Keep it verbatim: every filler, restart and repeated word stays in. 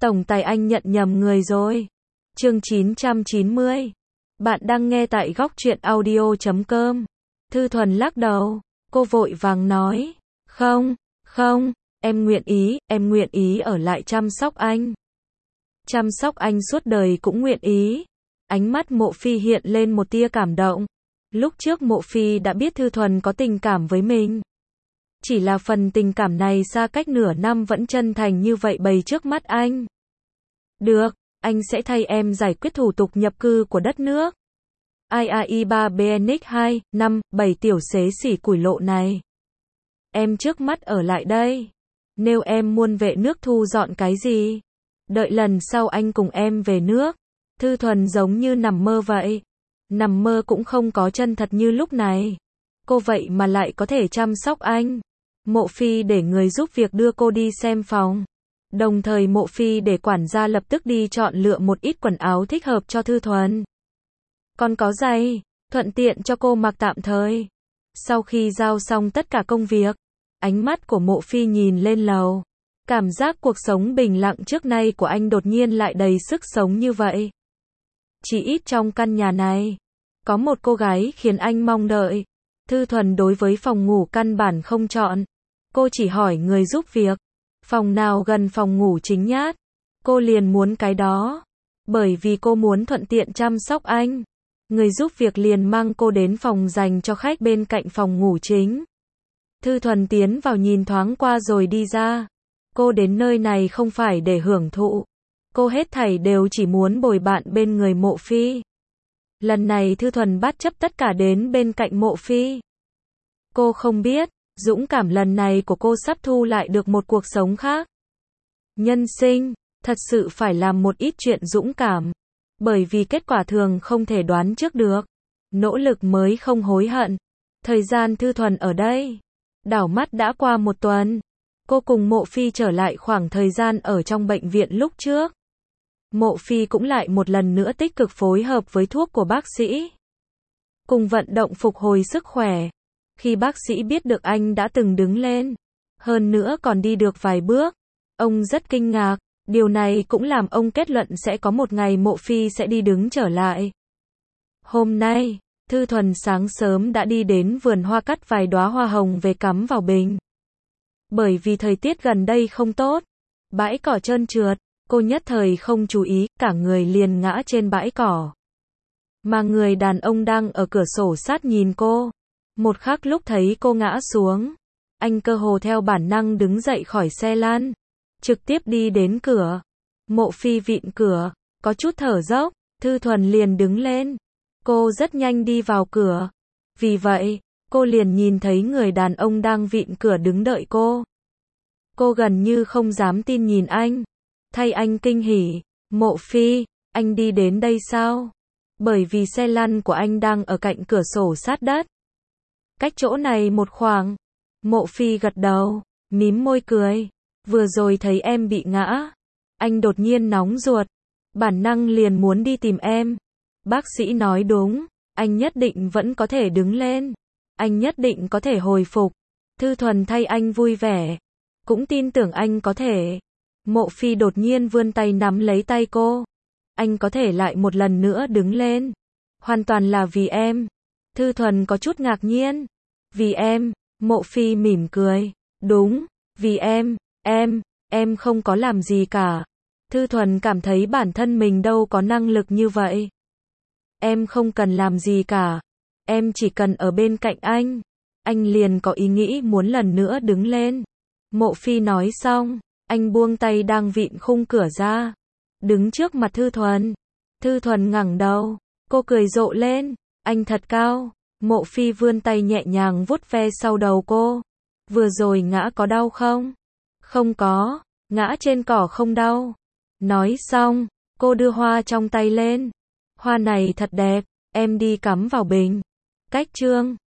Tổng tài anh nhận nhầm người rồi. Chương chín trăm chín mươi. Bạn đang nghe tại góc truyện audio chấm com. Thư Thuần lắc đầu, cô vội vàng nói, không, không, em nguyện ý, em nguyện ý ở lại chăm sóc anh. Chăm sóc anh suốt đời cũng nguyện ý. Ánh mắt Mộ Phi hiện lên một tia cảm động. Lúc trước Mộ Phi đã biết Thư Thuần có tình cảm với mình. Chỉ là phần tình cảm này xa cách nửa năm vẫn chân thành như vậy bày trước mắt anh. Được, anh sẽ thay em giải quyết thủ tục nhập cư của đất nước. i a i ba B N X hai, năm, bảy tiểu xế xỉ củi lộ này. Em trước mắt ở lại đây. Nếu em muốn về nước thu dọn cái gì? Đợi lần sau anh cùng em về nước. Thư Thuần giống như nằm mơ vậy. Nằm mơ cũng không có chân thật như lúc này. Cô vậy mà lại có thể chăm sóc anh. Mộ Phi để người giúp việc đưa cô đi xem phòng. Đồng thời Mộ Phi để quản gia lập tức đi chọn lựa một ít quần áo thích hợp cho Thư Thuần. Còn có giày, thuận tiện cho cô mặc tạm thời. Sau khi giao xong tất cả công việc, ánh mắt của Mộ Phi nhìn lên lầu. Cảm giác cuộc sống bình lặng trước nay của anh đột nhiên lại đầy sức sống như vậy. Chỉ ít trong căn nhà này, có một cô gái khiến anh mong đợi. Thư Thuần đối với phòng ngủ căn bản không chọn. Cô chỉ hỏi người giúp việc, phòng nào gần phòng ngủ chính nhát. Cô liền muốn cái đó. Bởi vì cô muốn thuận tiện chăm sóc anh. Người giúp việc liền mang cô đến phòng dành cho khách bên cạnh phòng ngủ chính. Thư Thuần tiến vào nhìn thoáng qua rồi đi ra. Cô đến nơi này không phải để hưởng thụ. Cô hết thảy đều chỉ muốn bồi bạn bên người Mộ Phi. Lần này Thư Thuần bắt chấp tất cả đến bên cạnh Mộ Phi. Cô không biết, dũng cảm lần này của cô sắp thu lại được một cuộc sống khác. Nhân sinh, thật sự phải làm một ít chuyện dũng cảm. Bởi vì kết quả thường không thể đoán trước được. Nỗ lực mới không hối hận. Thời gian Thư Thuần ở đây. Đảo mắt đã qua một tuần. Cô cùng Mộ Phi trở lại khoảng thời gian ở trong bệnh viện lúc trước. Mộ Phi cũng lại một lần nữa tích cực phối hợp với thuốc của bác sĩ. Cùng vận động phục hồi sức khỏe. Khi bác sĩ biết được anh đã từng đứng lên, hơn nữa còn đi được vài bước, ông rất kinh ngạc. Điều này cũng làm ông kết luận sẽ có một ngày Mộ Phi sẽ đi đứng trở lại. Hôm nay, Thư Thuần sáng sớm đã đi đến vườn hoa cắt vài đóa hoa hồng về cắm vào bình. Bởi vì thời tiết gần đây không tốt, bãi cỏ trơn trượt, cô nhất thời không chú ý, cả người liền ngã trên bãi cỏ. Mà người đàn ông đang ở cửa sổ sát nhìn cô. Một khắc lúc thấy cô ngã xuống, anh cơ hồ theo bản năng đứng dậy khỏi xe lăn, trực tiếp đi đến cửa. Mộ Phi vịn cửa, có chút thở dốc, Thư Thuần liền đứng lên. Cô rất nhanh đi vào cửa. Vì vậy, cô liền nhìn thấy người đàn ông đang vịn cửa đứng đợi cô. Cô gần như không dám tin nhìn anh. Thay anh kinh hỉ, Mộ Phi, anh đi đến đây sao? Bởi vì xe lăn của anh đang ở cạnh cửa sổ sát đất. Cách chỗ này một khoảng. Mộ Phi gật đầu, mím môi cười. Vừa rồi thấy em bị ngã. Anh đột nhiên nóng ruột. Bản năng liền muốn đi tìm em. Bác sĩ nói đúng. Anh nhất định vẫn có thể đứng lên. Anh nhất định có thể hồi phục. Thư Thuần thay anh vui vẻ. Cũng tin tưởng anh có thể. Mộ Phi đột nhiên vươn tay nắm lấy tay cô. Anh có thể lại một lần nữa đứng lên. Hoàn toàn là vì em. Thư Thuần có chút ngạc nhiên. Vì em, Mộ Phi mỉm cười. Đúng, vì em, em, em không có làm gì cả. Thư Thuần cảm thấy bản thân mình đâu có năng lực như vậy. Em không cần làm gì cả. Em chỉ cần ở bên cạnh anh. Anh liền có ý nghĩ muốn lần nữa đứng lên. Mộ Phi nói xong, anh buông tay đang vịn khung cửa ra. Đứng trước mặt Thư Thuần. Thư Thuần ngẩng đầu. Cô cười rộ lên. Anh thật cao. Mộ Phi vươn tay nhẹ nhàng vuốt ve sau đầu cô. Vừa rồi ngã có đau không? Không có. Ngã trên cỏ không đau. Nói xong, cô đưa hoa trong tay lên. Hoa này thật đẹp. Em đi cắm vào bình. Cách chương